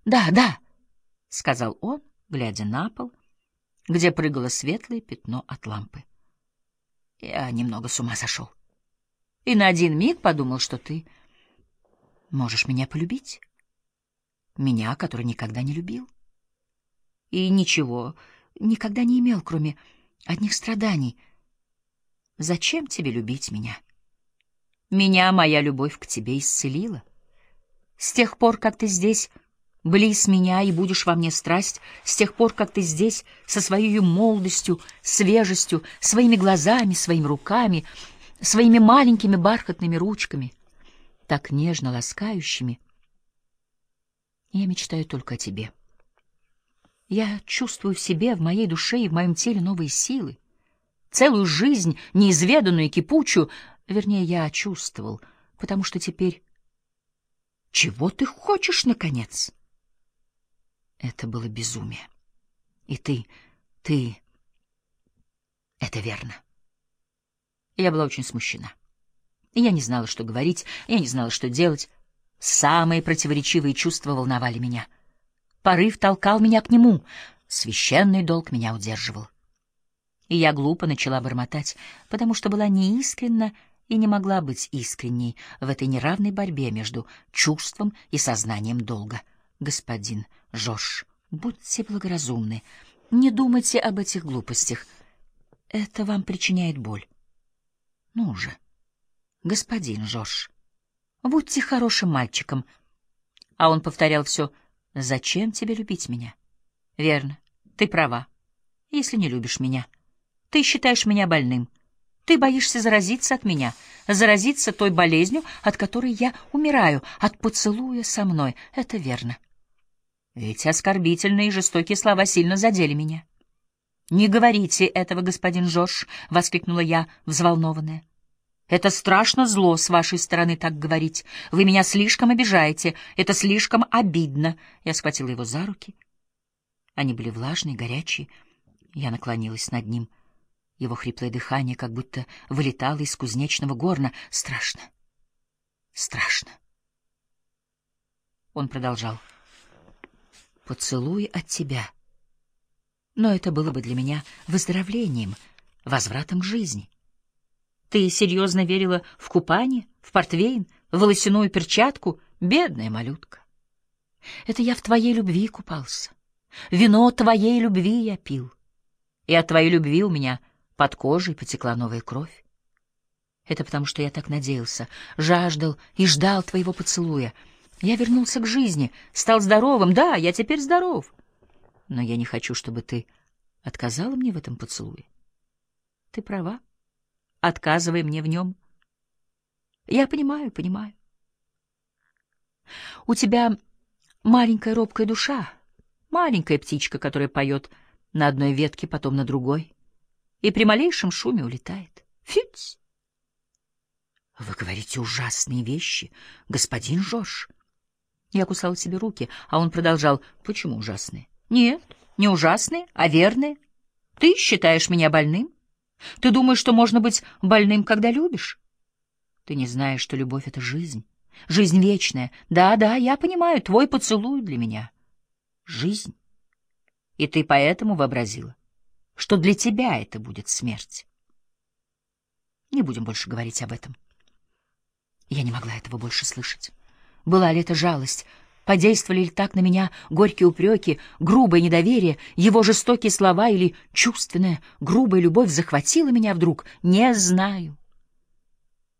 Да, да, — сказал он, глядя на пол, где прыгало светлое пятно от лампы. Я немного с ума сошел. И на один миг подумал, что ты можешь меня полюбить. Меня, который никогда не любил. И ничего никогда не имел, кроме одних страданий. Зачем тебе любить меня? Меня моя любовь к тебе исцелила. С тех пор, как ты здесь, близ меня, и будешь во мне страсть, с тех пор, как ты здесь, со своей молодостью, свежестью, своими глазами, своими руками, своими маленькими бархатными ручками, так нежно ласкающими, я мечтаю только о тебе. Я чувствую в себе, в моей душе и в моем теле новые силы, целую жизнь, неизведанную и кипучую, вернее, я чувствовал, потому что теперь... Чего ты хочешь, наконец? Это было безумие. И ты... Это верно. Я была очень смущена. Я не знала, что говорить, я не знала, что делать. Самые противоречивые чувства волновали меня. Порыв толкал меня к нему, священный долг меня удерживал. И я глупо начала бормотать, потому что была неискренна и не могла быть искренней в этой неравной борьбе между чувством и сознанием долга. Господин Жорж, будьте благоразумны, не думайте об этих глупостях. Это вам причиняет боль. Ну же, господин Жорж, будьте хорошим мальчиком. А он повторял все: «Зачем тебе любить меня?» Верно, ты права, если не любишь меня. Ты считаешь меня больным. Ты боишься заразиться от меня, заразиться той болезнью, от которой я умираю, от поцелуя со мной. Это верно. Эти оскорбительные и жестокие слова сильно задели меня. «Не говорите этого, господин Жорж!» — воскликнула я, взволнованная. «Это страшно зло с вашей стороны так говорить. Вы меня слишком обижаете. Это слишком обидно». Я схватила его за руки. Они были влажные, горячие. Я наклонилась над ним. Его хриплое дыхание как будто вылетало из кузнечного горна. Страшно. Страшно. Он продолжал. «Поцелуй от тебя. Но это было бы для меня выздоровлением, возвратом к жизни. Ты серьезно верила в купание, в портвейн, в волосяную перчатку? Бедная малютка. Это я в твоей любви купался. Вино твоей любви я пил. И от твоей любви у меня под кожей потекла новая кровь. Это потому, что я так надеялся, жаждал и ждал твоего поцелуя. Я вернулся к жизни, стал здоровым. Да, я теперь здоров. Но я не хочу, чтобы ты отказала мне в этом поцелуе. Ты права. Отказывай мне в нем. Я понимаю, понимаю. У тебя маленькая робкая душа, маленькая птичка, которая поет на одной ветке, потом на другой, и при малейшем шуме улетает. Фиц! Вы говорите ужасные вещи, господин Жорж. Я кусала себе руки, а он продолжал. Почему ужасные? Нет, не ужасные, а верные. Ты считаешь меня больным? Ты думаешь, что можно быть больным, когда любишь? Ты не знаешь, что любовь — это жизнь. Жизнь вечная. Да, да, я понимаю, твой поцелуй для меня — жизнь. И ты поэтому вообразила, что для тебя это будет смерть. Не будем больше говорить об этом. Я не могла этого больше слышать. Была ли это жалость? Подействовали ли так на меня горькие упреки, грубое недоверие, его жестокие слова или чувственная, грубая любовь захватила меня вдруг? Не знаю.